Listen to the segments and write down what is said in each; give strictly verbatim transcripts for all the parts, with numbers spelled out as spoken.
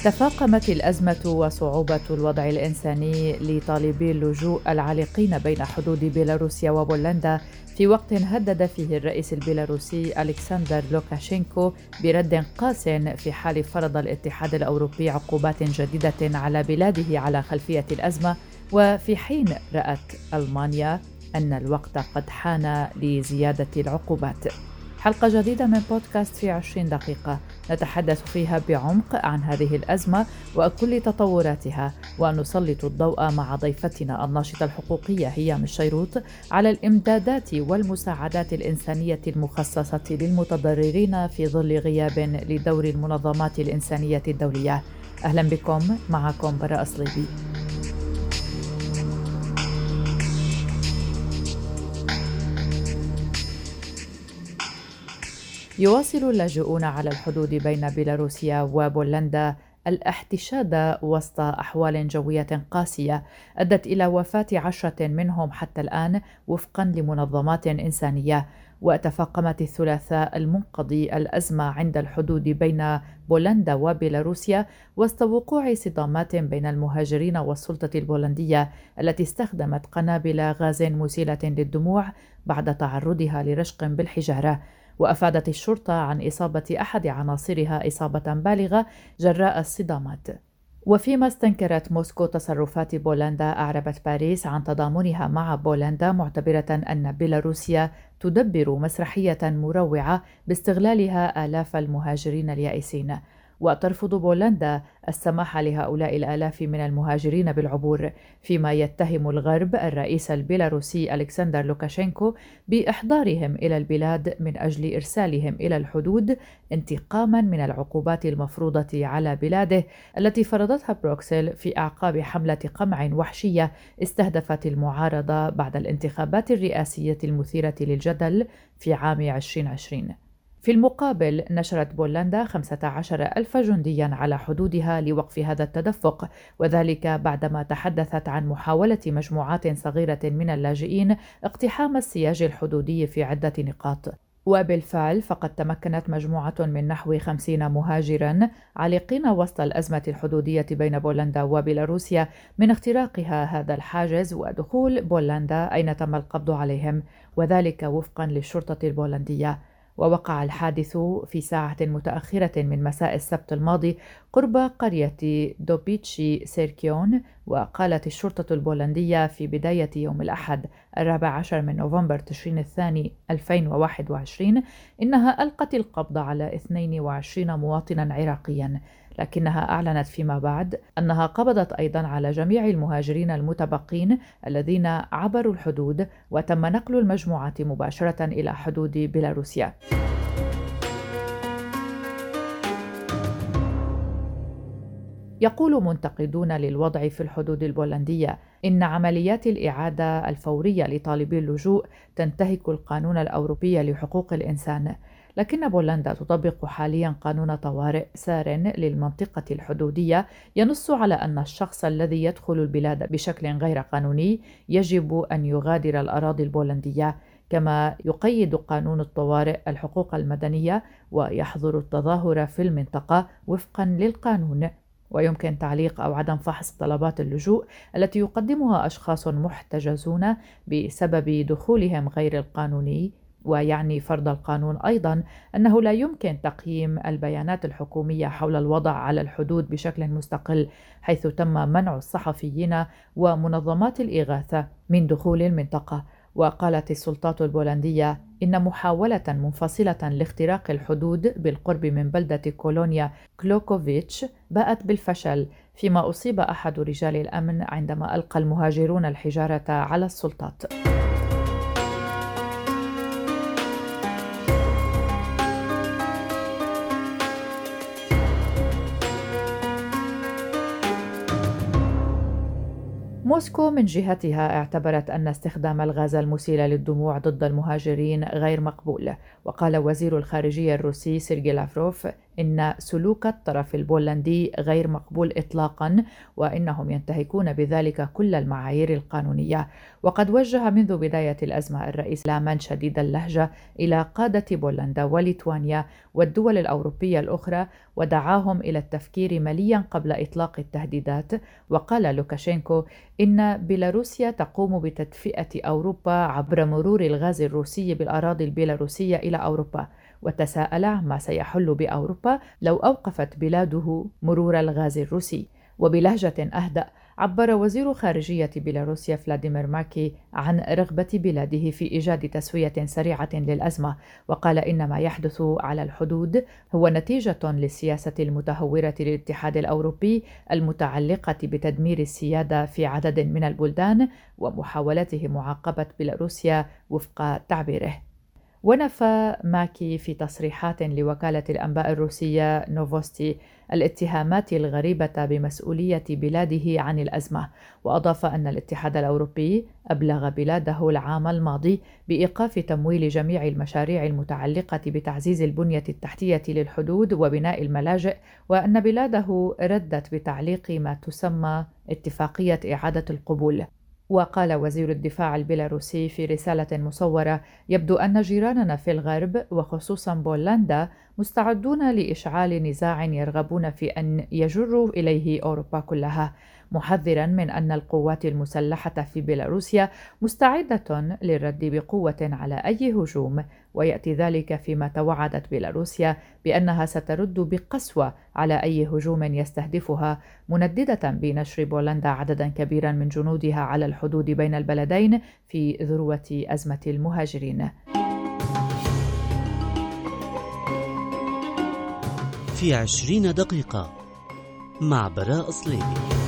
تفاقمت الأزمة وصعوبة الوضع الإنساني لطالبي اللجوء العالقين بين حدود بيلاروسيا وبولندا في وقت هدد فيه الرئيس البيلاروسي ألكسندر لوكاشينكو برد قاس في حال فرض الاتحاد الأوروبي عقوبات جديدة على بلاده على خلفية الأزمة، وفي حين رأت ألمانيا أن الوقت قد حان لزيادة العقوبات. حلقة جديدة من بودكاست في عشرين دقيقة نتحدث فيها بعمق عن هذه الأزمة وكل تطوراتها، ونسلط الضوء مع ضيفتنا الناشطة الحقوقية هيام الشيروط على الإمدادات والمساعدات الإنسانية المخصصة للمتضررين في ظل غياب لدور المنظمات الإنسانية الدولية. أهلا بكم، معكم براء صليبي. يواصل اللاجئون على الحدود بين بيلاروسيا وبولندا الاحتشاد وسط أحوال جوية قاسية أدت إلى وفاة عشرة منهم حتى الآن وفقا لمنظمات إنسانية. وتفاقمت الثلاثاء المنقضي الأزمة عند الحدود بين بولندا وبيلاروسيا وسط وقوع صدامات بين المهاجرين والسلطة البولندية التي استخدمت قنابل غاز مسيلة للدموع بعد تعرضها لرشق بالحجارة. وأفادت الشرطة عن إصابة أحد عناصرها إصابة بالغة جراء الصدامات. وفيما استنكرت موسكو تصرفات بولندا، أعربت باريس عن تضامنها مع بولندا، معتبرة أن بيلاروسيا تدبر مسرحية مروعة باستغلالها آلاف المهاجرين اليائسين. وترفض بولندا السماح لهؤلاء الآلاف من المهاجرين بالعبور، فيما يتهم الغرب الرئيس البيلاروسي ألكسندر لوكاشينكو بإحضارهم إلى البلاد من أجل إرسالهم إلى الحدود انتقاما من العقوبات المفروضة على بلاده التي فرضتها بروكسل في أعقاب حملة قمع وحشية استهدفت المعارضة بعد الانتخابات الرئاسية المثيرة للجدل في عام ألفين وعشرين. في المقابل نشرت بولندا خمسة عشر ألف جنديا على حدودها لوقف هذا التدفق، وذلك بعدما تحدثت عن محاولة مجموعات صغيرة من اللاجئين اقتحام السياج الحدودي في عدة نقاط. وبالفعل فقد تمكنت مجموعة من نحو خمسين مهاجرا عالقين وسط الأزمة الحدودية بين بولندا وبيلاروسيا من اختراقها هذا الحاجز ودخول بولندا أين تم القبض عليهم، وذلك وفقا للشرطة البولندية. ووقع الحادث في ساعة متأخرة من مساء السبت الماضي قرب قرية دوبيتشي سيركيون. وقالت الشرطة البولندية في بداية يوم الأحد الرابع عشر من نوفمبر تشرين الثاني ألفين وواحد وعشرين إنها ألقت القبض على اثنين وعشرين مواطنا عراقيا، لكنها أعلنت فيما بعد أنها قبضت أيضا على جميع المهاجرين المتبقين الذين عبروا الحدود، وتم نقل المجموعة مباشرة إلى حدود بيلاروسيا. يقول منتقدون للوضع في الحدود البولندية إن عمليات الإعادة الفورية لطالبي اللجوء تنتهك القانون الأوروبي لحقوق الإنسان، لكن بولندا تطبق حاليا قانون طوارئ سار للمنطقة الحدودية ينص على أن الشخص الذي يدخل البلاد بشكل غير قانوني يجب أن يغادر الأراضي البولندية، كما يقيد قانون الطوارئ الحقوق المدنية ويحظر التظاهر في المنطقة وفقا للقانون. ويمكن تعليق أو عدم فحص طلبات اللجوء التي يقدمها أشخاص محتجزون بسبب دخولهم غير القانوني، ويعني فرض القانون أيضا أنه لا يمكن تقييم البيانات الحكومية حول الوضع على الحدود بشكل مستقل، حيث تم منع الصحفيين ومنظمات الإغاثة من دخول المنطقة. وقالت السلطات البولندية إن محاولة منفصلة لاختراق الحدود بالقرب من بلدة كولونيا كلوكوفيتش باءت بالفشل، فيما أصيب أحد رجال الأمن عندما ألقى المهاجرون الحجارة على السلطات. موسكو من جهتها اعتبرت أن استخدام الغاز المسيل للدموع ضد المهاجرين غير مقبول. وقال وزير الخارجية الروسي سيرجي لافروف إن سلوك الطرف البولندي غير مقبول إطلاقا، وإنهم ينتهكون بذلك كل المعايير القانونية. وقد وجه منذ بداية الأزمة الرئيس كلاما شديد اللهجة إلى قادة بولندا وليتوانيا والدول الأوروبية الأخرى، ودعاهم إلى التفكير مليا قبل إطلاق التهديدات. وقال لوكاشينكو إن بيلاروسيا تقوم بتدفئة أوروبا عبر مرور الغاز الروسي بالأراضي البيلاروسية إلى أوروبا، وتساءل ما سيحل بأوروبا لو أوقفت بلاده مرور الغاز الروسي. وبلهجة أهدأ عبر وزير خارجية بيلاروسيا فلاديمير ماكي عن رغبة بلاده في إيجاد تسوية سريعة للأزمة، وقال إن ما يحدث على الحدود هو نتيجة للسياسة المتهورة للاتحاد الأوروبي المتعلقة بتدمير السيادة في عدد من البلدان ومحاولته معاقبة بيلاروسيا وفق تعبيره. ونفى ماكي في تصريحات لوكالة الأنباء الروسية نوفوستي الاتهامات الغريبة بمسؤولية بلاده عن الأزمة، وأضاف أن الاتحاد الأوروبي أبلغ بلاده العام الماضي بإيقاف تمويل جميع المشاريع المتعلقة بتعزيز البنية التحتية للحدود وبناء الملاجئ، وأن بلاده ردت بتعليق ما تسمى اتفاقية إعادة القبول. وقال وزير الدفاع البيلاروسي في رسالة مصورة: يبدو أن جيراننا في الغرب وخصوصا بولندا مستعدون لإشعال نزاع يرغبون في أن يجروا إليه أوروبا كلها، محذرا من أن القوات المسلحة في بيلاروسيا مستعدة للرد بقوة على أي هجوم، ويأتي ذلك فيما توعدت بيلاروسيا بأنها سترد بقسوة على أي هجوم يستهدفها، منددة بنشر بولندا عددا كبيرا من جنودها على الحدود بين البلدين في ذروة أزمة المهاجرين. في عشرين دقيقة مع براء صليبي.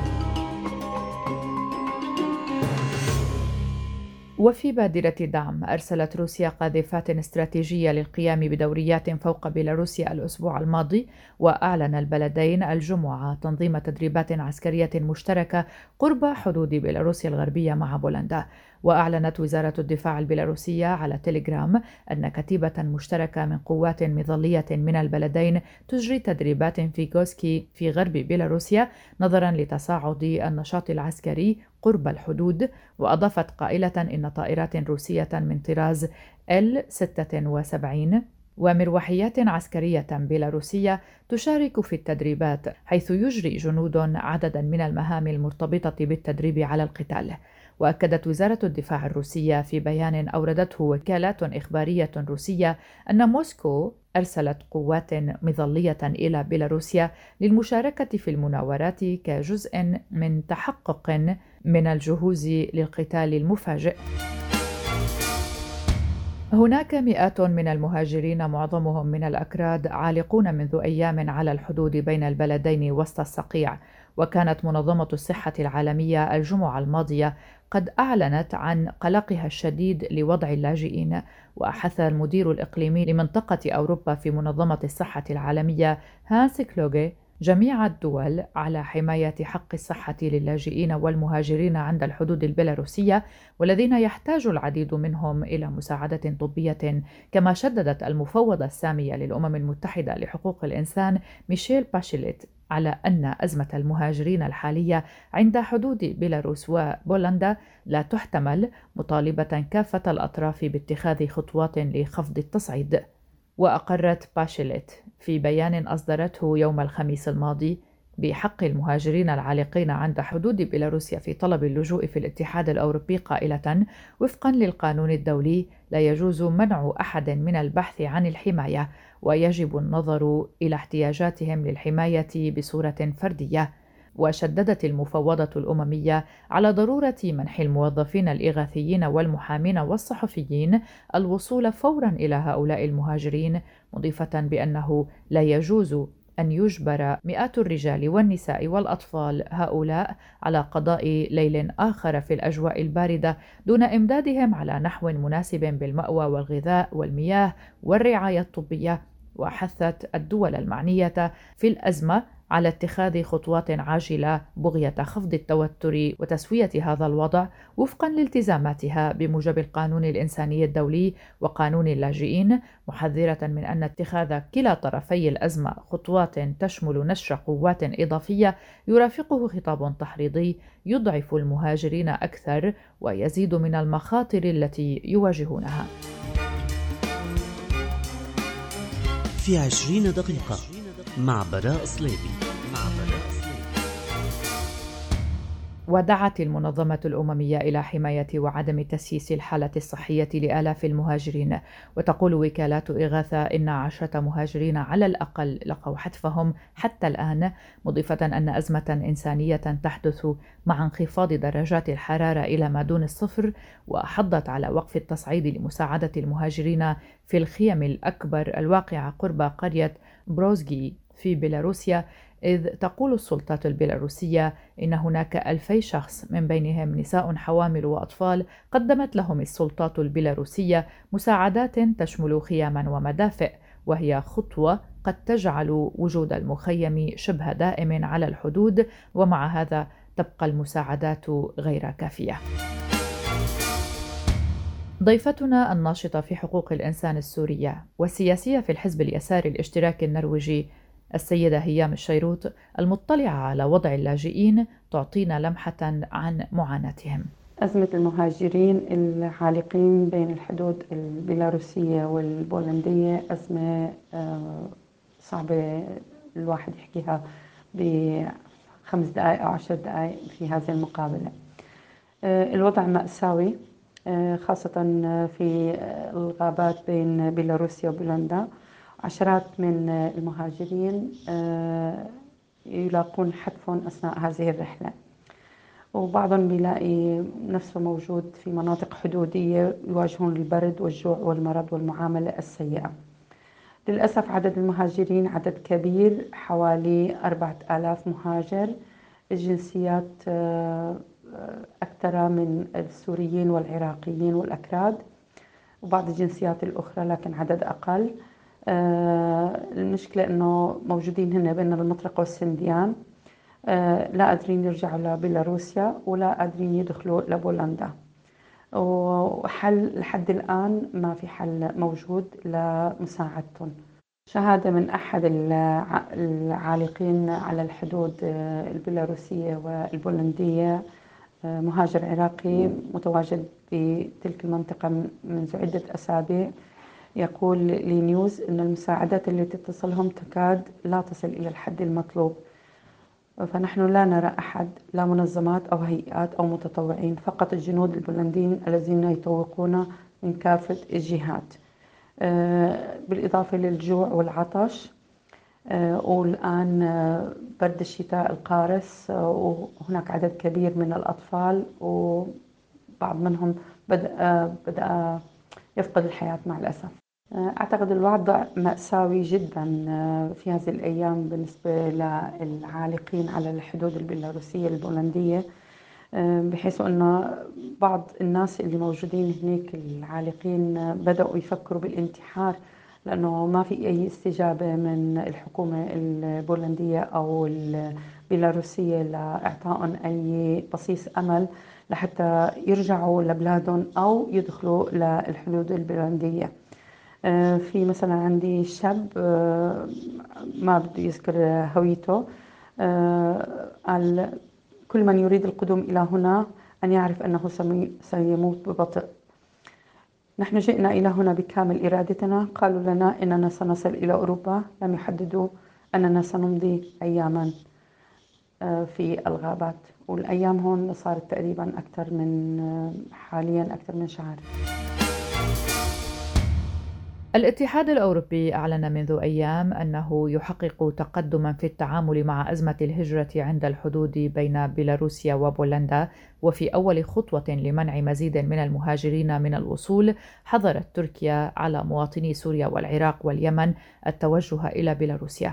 وفي بادرة دعم، أرسلت روسيا قاذفات استراتيجية للقيام بدوريات فوق بيلاروسيا الأسبوع الماضي، وأعلن البلدين الجمعة تنظيم تدريبات عسكرية مشتركة قرب حدود بيلاروسيا الغربية مع بولندا. وأعلنت وزارة الدفاع البيلاروسية على تيليجرام أن كتيبة مشتركة من قوات مظلية من البلدين تجري تدريبات في غوسكي في غرب بيلاروسيا نظرا لتصاعد النشاط العسكري قرب الحدود. وأضافت قائلة إن طائرات روسية من طراز إل ستة وسبعين ومروحيات عسكرية بيلاروسية تشارك في التدريبات، حيث يجري جنود عددا من المهام المرتبطة بالتدريب على القتال. وأكدت وزارة الدفاع الروسية في بيان أوردته وكالات إخبارية روسية أن موسكو أرسلت قوات مظلية إلى بيلاروسيا للمشاركة في المناورات كجزء من تحقق من الجهوز للقتال المفاجئ. هناك مئات من المهاجرين معظمهم من الأكراد عالقون منذ أيام على الحدود بين البلدين وسط الصقيع. وكانت منظمة الصحة العالمية الجمعة الماضية قد أعلنت عن قلقها الشديد لوضع اللاجئين. وأحث المدير الإقليمي لمنطقة أوروبا في منظمة الصحة العالمية هانس كلوغي جميع الدول على حماية حق الصحة للاجئين والمهاجرين عند الحدود البيلاروسية، والذين يحتاج العديد منهم إلى مساعدة طبية. كما شددت المفوضة السامية للأمم المتحدة لحقوق الإنسان ميشيل باشيليت على أن أزمة المهاجرين الحالية عند حدود بيلاروس وبولندا لا تحتمل، مطالبة كافة الأطراف باتخاذ خطوات لخفض التصعيد. وأقرت باشيليت في بيان أصدرته يوم الخميس الماضي بحق المهاجرين العالقين عند حدود بيلاروسيا في طلب اللجوء في الاتحاد الأوروبي قائلة: وفقا للقانون الدولي لا يجوز منع أحد من البحث عن الحماية، ويجب النظر إلى احتياجاتهم للحماية بصورة فردية. وشددت المفوضة الأممية على ضرورة منح الموظفين الإغاثيين والمحامين والصحفيين الوصول فورا إلى هؤلاء المهاجرين، مضيفة بأنه لا يجوز أن يجبر مئات الرجال والنساء والأطفال هؤلاء على قضاء ليل آخر في الأجواء الباردة دون إمدادهم على نحو مناسب بالمأوى والغذاء والمياه والرعاية الطبية. وحثت الدول المعنية في الأزمة على اتخاذ خطوات عاجلة بغية خفض التوتر وتسوية هذا الوضع وفقا لالتزاماتها بموجب القانون الإنساني الدولي وقانون اللاجئين، محذرة من أن اتخاذ كلا طرفي الأزمة خطوات تشمل نشر قوات إضافية يرافقه خطاب تحريضي يضعف المهاجرين أكثر ويزيد من المخاطر التي يواجهونها. في عشرين دقيقة مع براء صليبي. ودعت المنظمة الأممية إلى حماية وعدم تسييس الحالة الصحية لآلاف المهاجرين، وتقول وكالات إغاثة إن عشرة مهاجرين على الأقل لقوا حتفهم حتى الآن، مضيفة أن أزمة إنسانية تحدث مع انخفاض درجات الحرارة إلى ما دون الصفر، وحضت على وقف التصعيد لمساعدة المهاجرين في الخيم الأكبر الواقعة قرب قرية بروزغي في بيلاروسيا، إذ تقول السلطات البيلاروسية إن هناك ألفي شخص من بينهم نساء حوامل وأطفال قدمت لهم السلطات البيلاروسية مساعدات تشمل خياما ومدافئ، وهي خطوة قد تجعل وجود المخيم شبه دائم على الحدود، ومع هذا تبقى المساعدات غير كافية. ضيفتنا الناشطة في حقوق الإنسان السورية والسياسية في الحزب اليساري الاشتراكي النرويجي السيدة هيام الشيروط، المطلعة على وضع اللاجئين، تعطينا لمحة عن معاناتهم. أزمة المهاجرين العالقين بين الحدود البيلاروسية والبولندية أزمة صعبة الواحد يحكيها بخمس دقائق أو عشر دقائق في هذه المقابلة. الوضع مأساوي خاصة في الغابات بين بيلاروسيا وبولندا. عشرات من المهاجرين يلاقون حتفهم أثناء هذه الرحلة، وبعضهم بيلاقي نفسه موجود في مناطق حدودية يواجهون البرد والجوع والمرض والمعاملة السيئة. للأسف عدد المهاجرين عدد كبير، حوالي أربعة آلاف مهاجر، الجنسيات أكثر من السوريين والعراقيين والأكراد وبعض الجنسيات الأخرى، لكن عدد أقل. آه المشكلة أنه موجودين هنا بين المطرقة والسنديان، آه لا قادرين يرجعوا لبيلاروسيا ولا قادرين يدخلوا لبولندا، وحل لحد الآن ما في حل موجود لمساعدتهم. شهادة من أحد العالقين على الحدود البيلاروسية والبولندية، مهاجر عراقي متواجد في تلك المنطقة منذ عدة أسابيع، يقول لي نيوز أن المساعدات التي تصلهم تكاد لا تصل إلى الحد المطلوب. فنحن لا نرى أحد، لا منظمات أو هيئات أو متطوعين، فقط الجنود البولنديين الذين يتوقون من كافة الجهات، بالإضافة للجوع والعطش، والآن برد الشتاء القارس، وهناك عدد كبير من الأطفال وبعض منهم بدأ, بدأ يفقد الحياة مع الأسف. أعتقد الوضع مأساوي جدا في هذه الأيام بالنسبة للعالقين على الحدود البيلاروسية البولندية، بحيث أن بعض الناس اللي موجودين هناك العالقين بدأوا يفكروا بالانتحار، لأنه ما في أي استجابة من الحكومة البولندية أو البيلاروسية لإعطائهم أي بصيص أمل لحتى يرجعوا لبلادهم أو يدخلوا للحدود البولندية. في مثلا عندي شاب ما بده يذكر هويته، قال كل من يريد القدوم إلى هنا أن يعرف أنه سيموت ببطء. نحن جئنا إلى هنا بكامل إرادتنا، قالوا لنا إننا سنصل إلى أوروبا، لم يحددوا أننا سنمضي أياما في الغابات، والأيام هون صارت تقريبا أكثر من حاليا أكثر من شهر. الاتحاد الأوروبي أعلن منذ أيام أنه يحقق تقدما في التعامل مع أزمة الهجرة عند الحدود بين بيلاروسيا وبولندا، وفي أول خطوة لمنع مزيد من المهاجرين من الوصول حظرت تركيا على مواطني سوريا والعراق واليمن التوجه إلى بيلاروسيا.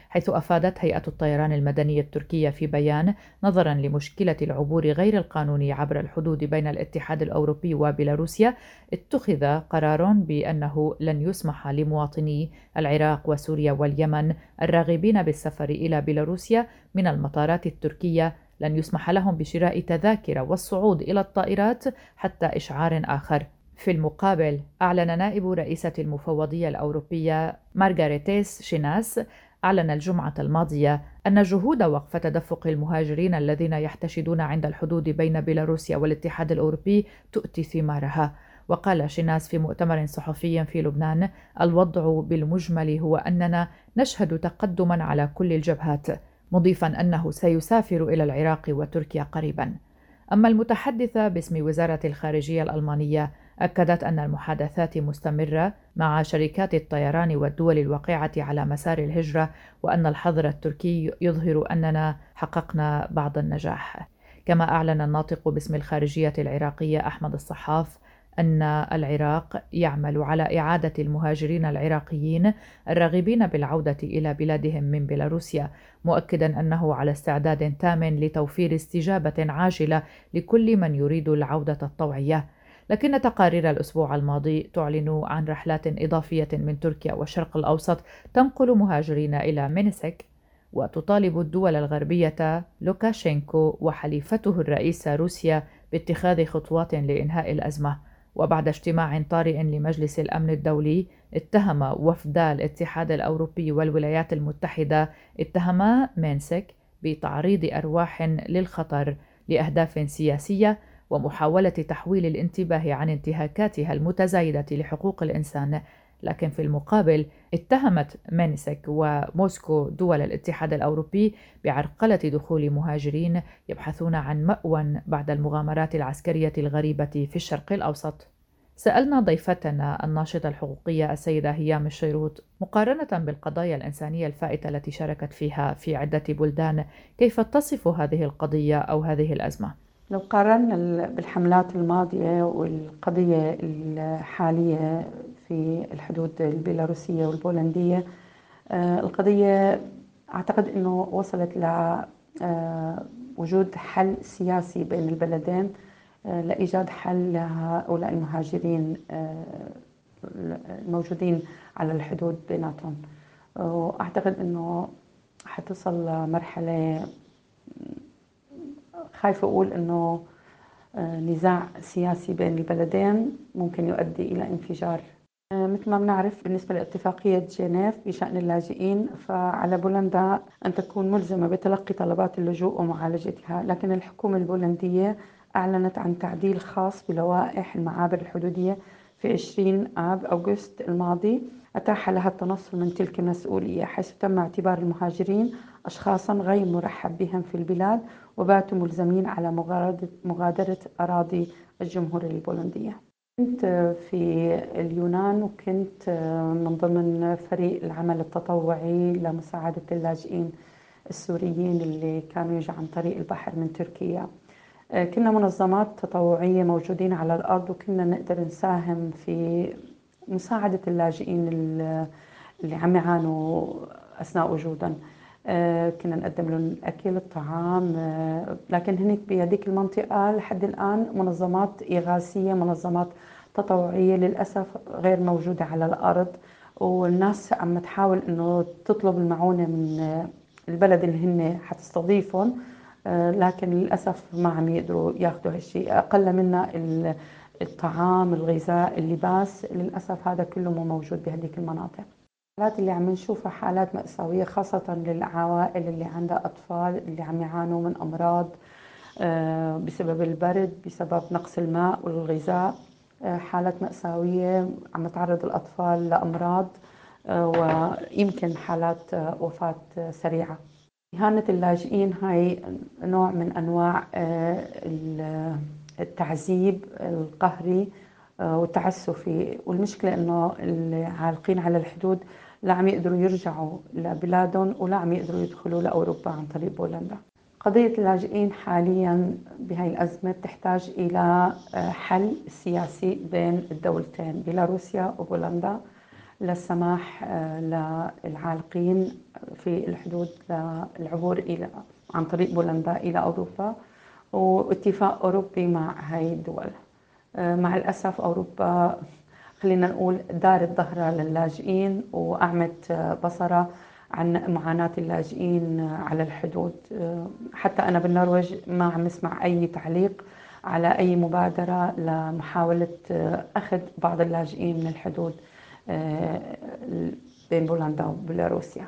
حيث أفادت هيئة الطيران المدني التركية في بيان: نظرا لمشكلة العبور غير القانوني عبر الحدود بين الاتحاد الأوروبي وبيلاروسيا، اتخذ قرار بأنه لن يسمح لمواطني العراق وسوريا واليمن الراغبين بالسفر إلى بيلاروسيا من المطارات التركية، لن يسمح لهم بشراء تذاكر والصعود إلى الطائرات حتى إشعار آخر. في المقابل، أعلن نائب رئيسة المفوضية الأوروبية مارغاريتيس شيناس أعلن الجمعة الماضية أن جهود وقف تدفق المهاجرين الذين يحتشدون عند الحدود بين بيلاروسيا والاتحاد الأوروبي تؤتي ثمارها. وقال شيناس في مؤتمر صحفي في لبنان: الوضع بالمجمل هو أننا نشهد تقدما على كل الجبهات، مضيفا أنه سيسافر إلى العراق وتركيا قريبا. أما المتحدثة باسم وزارة الخارجية الألمانية أكدت أن المحادثات مستمرة مع شركات الطيران والدول الواقعة على مسار الهجرة، وأن الحظر التركي يظهر أننا حققنا بعض النجاح. كما أعلن الناطق باسم الخارجية العراقية أحمد الصحاف أن العراق يعمل على إعادة المهاجرين العراقيين الراغبين بالعودة إلى بلادهم من بيلاروسيا، مؤكدا أنه على استعداد تام لتوفير استجابة عاجلة لكل من يريد العودة الطوعية. لكن تقارير الأسبوع الماضي تعلن عن رحلات إضافية من تركيا والشرق الأوسط تنقل مهاجرين إلى مينسك، وتطالب الدول الغربية لوكاشينكو وحليفته الرئيسة روسيا باتخاذ خطوات لإنهاء الأزمة. وبعد اجتماع طارئ لمجلس الأمن الدولي، اتهم وفدا الاتحاد الأوروبي والولايات المتحدة اتهما مينسك بتعريض أرواح للخطر لأهداف سياسية ومحاولة تحويل الانتباه عن انتهاكاتها المتزايدة لحقوق الإنسان. لكن في المقابل اتهمت مينسك وموسكو دول الاتحاد الأوروبي بعرقلة دخول مهاجرين يبحثون عن مأوى بعد المغامرات العسكرية الغريبة في الشرق الأوسط. سألنا ضيفتنا الناشطة الحقوقية السيدة هيام الشيروط، مقارنة بالقضايا الإنسانية الفائتة التي شاركت فيها في عدة بلدان، كيف تصف هذه القضية أو هذه الأزمة؟ لو قارنا بالحملات الماضية والقضية الحالية في الحدود البيلاروسية والبولندية، القضية أعتقد أنه وصلت لوجود حل سياسي بين البلدين لإيجاد حل لهؤلاء المهاجرين الموجودين على الحدود بيناتهم. وأعتقد أنه حتصل مرحلة، خايفة أقول أنه نزاع سياسي بين البلدين ممكن يؤدي إلى انفجار. مثل ما بنعرف بالنسبة لاتفاقية جنيف بشأن اللاجئين، فعلى بولندا أن تكون ملزمة بتلقي طلبات اللجوء ومعالجتها، لكن الحكومة البولندية أعلنت عن تعديل خاص بلوائح المعابر الحدودية في عشرين آب أغسطس الماضي أتاح لها التنصل من تلك المسؤولية، حيث تم اعتبار المهاجرين أشخاصا غير مرحب بهم في البلاد وباتوا ملزمين على مغادرة أراضي الجمهورية البولندية. كنت في اليونان وكنت من ضمن فريق العمل التطوعي لمساعدة اللاجئين السوريين اللي كانوا يجوا عن طريق البحر من تركيا. كنا منظمات تطوعية موجودين على الأرض، وكنا نقدر نساهم في مساعدة اللاجئين اللي عم يعانوا أثناء وجودهم. كنا نقدم لهم الأكل الطعام، لكن هناك بهذيك المنطقة لحد الآن منظمات إغاثية، منظمات تطوعية للأسف غير موجودة على الأرض، والناس عم تحاول إنه تطلب المعونة من البلد اللي هن حتستضيفهم، لكن للأسف ما عم يقدروا ياخذوا هالشيء. أقل منا الطعام، الغذاء، اللباس، للأسف هذا كله مو موجود بهذيك المناطق. الحالات اللي عم نشوفها حالات مأساوية، خاصة للعوائل اللي عندها أطفال اللي عم يعانوا من أمراض بسبب البرد، بسبب نقص الماء والغذاء. حالات مأساوية، عم تعرض الأطفال لأمراض ويمكن حالات وفاة سريعة. إهانة اللاجئين هاي نوع من أنواع التعذيب القهري والتعسفي، والمشكلة إنه العالقين على الحدود لا عم يقدروا يرجعوا لبلادهم ولا عم يقدروا يدخلوا لأوروبا عن طريق بولندا. قضية اللاجئين حاليا بهاي الأزمة تحتاج إلى حل سياسي بين الدولتين بيلاروسيا وبولندا، للسماح للعالقين في الحدود للعبور إلى عن طريق بولندا إلى أوروبا، واتفاق أوروبي مع هاي الدول. مع الأسف أوروبا خلينا نقول دارت ظهرها للاجئين وأعمت بصرها عن معاناة اللاجئين على الحدود. حتى أنا بالنرويج ما عم اسمع أي تعليق على أي مبادرة لمحاولة أخذ بعض اللاجئين من الحدود بين بولندا وبيلاروسيا.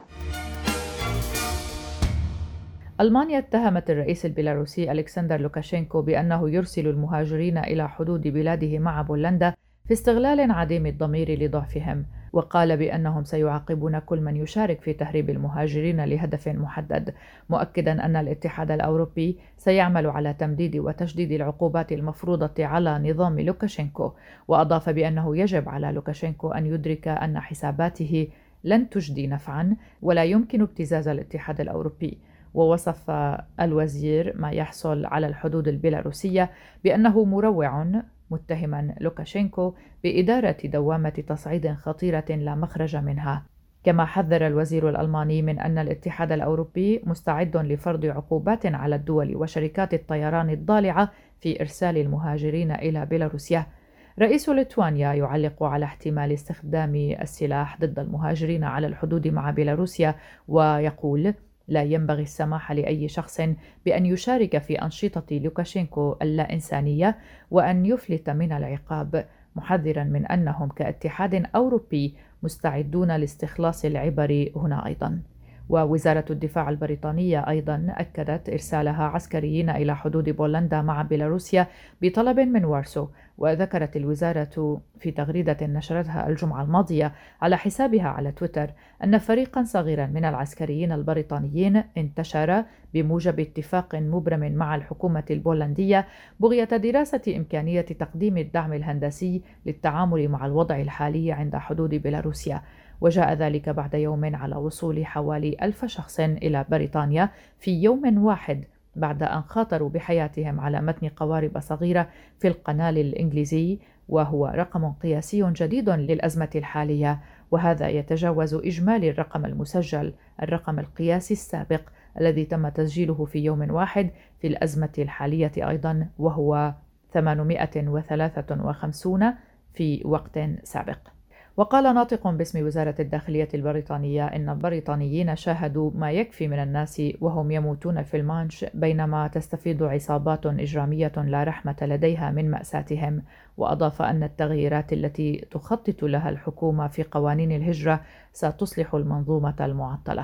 ألمانيا اتهمت الرئيس البيلاروسي ألكسندر لوكاشينكو بأنه يرسل المهاجرين إلى حدود بلاده مع بولندا في استغلال عديم الضمير لضعفهم، وقال بأنهم سيعاقبون كل من يشارك في تهريب المهاجرين لهدف محدد، مؤكدا أن الاتحاد الأوروبي سيعمل على تمديد وتشديد العقوبات المفروضة على نظام لوكاشينكو. وأضاف بأنه يجب على لوكاشينكو أن يدرك أن حساباته لن تجدي نفعا ولا يمكن ابتزاز الاتحاد الأوروبي. ووصف الوزير ما يحصل على الحدود البيلاروسية بأنه مروع، متهما لوكاشينكو بإدارة دوامة تصعيد خطيرة لا مخرج منها. كما حذر الوزير الألماني من أن الاتحاد الأوروبي مستعد لفرض عقوبات على الدول وشركات الطيران الضالعة في إرسال المهاجرين إلى بيلاروسيا. رئيس ليتوانيا يعلق على احتمال استخدام السلاح ضد المهاجرين على الحدود مع بيلاروسيا، ويقول: لا ينبغي السماح لأي شخص بأن يشارك في أنشطة لوكاشينكو اللا إنسانية وأن يفلت من العقاب، محذرا من أنهم كاتحاد أوروبي مستعدون لاستخلاص العبر هنا أيضا. ووزارة الدفاع البريطانية أيضا أكدت إرسالها عسكريين إلى حدود بولندا مع بيلاروسيا بطلب من وارسو. وذكرت الوزارة في تغريدة نشرتها الجمعة الماضية على حسابها على تويتر أن فريقا صغيرا من العسكريين البريطانيين انتشر بموجب اتفاق مبرم مع الحكومة البولندية بغية دراسة إمكانية تقديم الدعم الهندسي للتعامل مع الوضع الحالي عند حدود بيلاروسيا. وجاء ذلك بعد يوم على وصول حوالي ألف شخص إلى بريطانيا في يوم واحد بعد أن خاطروا بحياتهم على متن قوارب صغيرة في القنال الإنجليزي، وهو رقم قياسي جديد للأزمة الحالية، وهذا يتجاوز إجمالي الرقم المسجل الرقم القياسي السابق الذي تم تسجيله في يوم واحد في الأزمة الحالية أيضا، وهو ثمانمائة وثلاثة وخمسين في وقت سابق. وقال ناطق باسم وزارة الداخلية البريطانية إن البريطانيين شاهدوا ما يكفي من الناس وهم يموتون في المانش بينما تستفيض عصابات إجرامية لا رحمة لديها من مأساتهم. وأضاف أن التغييرات التي تخطط لها الحكومة في قوانين الهجرة ستصلح المنظومة المعطلة.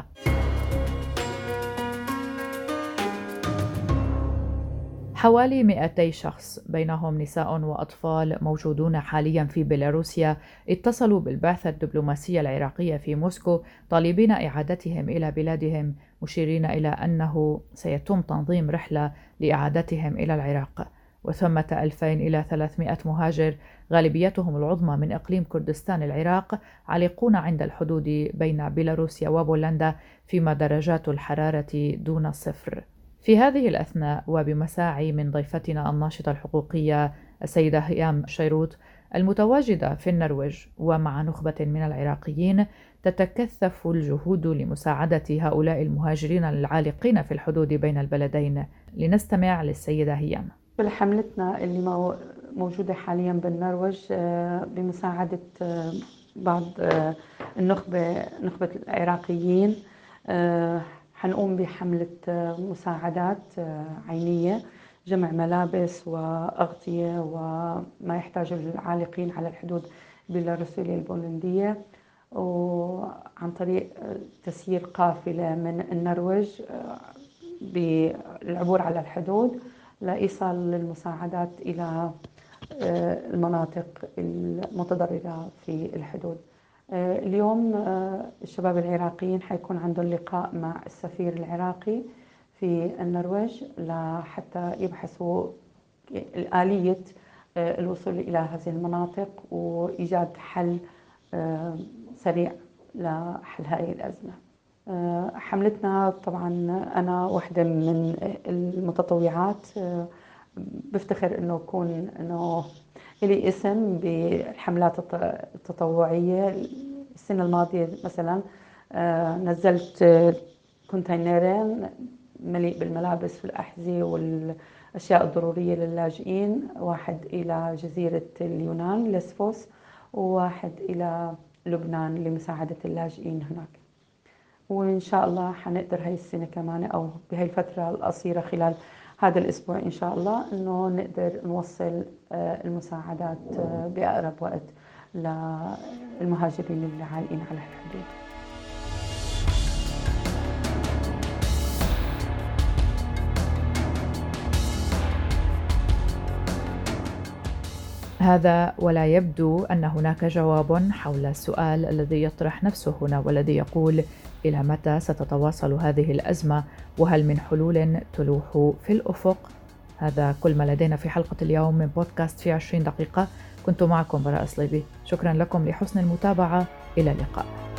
حوالي مئتي شخص بينهم نساء وأطفال موجودون حاليا في بيلاروسيا اتصلوا بالبعثة الدبلوماسية العراقية في موسكو طالبين إعادتهم إلى بلادهم، مشيرين إلى أنه سيتم تنظيم رحلة لإعادتهم إلى العراق. وثمة ألفين إلى ثلاثمائة مهاجر غالبيتهم العظمى من إقليم كردستان العراق عالقون عند الحدود بين بيلاروسيا وبولندا فيما درجات الحرارة دون الصفر. في هذه الأثناء وبمساعي من ضيفتنا الناشطة الحقوقية السيدة هيام شيروت المتواجدة في النرويج ومع نخبة من العراقيين، تتكثف الجهود لمساعدة هؤلاء المهاجرين العالقين في الحدود بين البلدين. لنستمع للسيدة هيام. حملتنا اللي موجودة حاليا بالنرويج بمساعدة بعض النخبة نخبة العراقيين، حنقوم بحملة مساعدات عينية، جمع ملابس وأغطية وما يحتاجه العالقين على الحدود البيلاروسية البولندية، وعن طريق تسيير قافلة من النرويج بالعبور على الحدود لإيصال المساعدات إلى المناطق المتضررة في الحدود. اليوم الشباب العراقيين حيكون عندهم لقاء مع السفير العراقي في النرويج لحتى يبحثوا آلية الوصول إلى هذه المناطق وإيجاد حل سريع لحل هذه الأزمة. حملتنا طبعا أنا واحدة من المتطوعات، بفتخر إنه أكون إنه لي اسم بالحملات التطوعية السنة الماضية مثلا نزلت كونتينرين مليء بالملابس والأحذية والأشياء الضرورية للاجئين، واحد إلى جزيرة اليونان ليسبوس وواحد إلى لبنان لمساعدة اللاجئين هناك. وإن شاء الله حنقدر هاي السنة كمان أو بهاي الفترة القصيرة خلال هذا الأسبوع إن شاء الله إنه نقدر نوصل المساعدات بأقرب وقت للمهاجرين اللي عالقين على الحدود. هذا ولا يبدو أن هناك جواب حول السؤال الذي يطرح نفسه هنا والذي يقول: إلى متى ستتواصل هذه الأزمة؟ وهل من حلول تلوح في الأفق؟ هذا كل ما لدينا في حلقة اليوم من بودكاست في عشرين دقيقة. كنت معكم براء صليبي، شكرا لكم لحسن المتابعة، إلى اللقاء.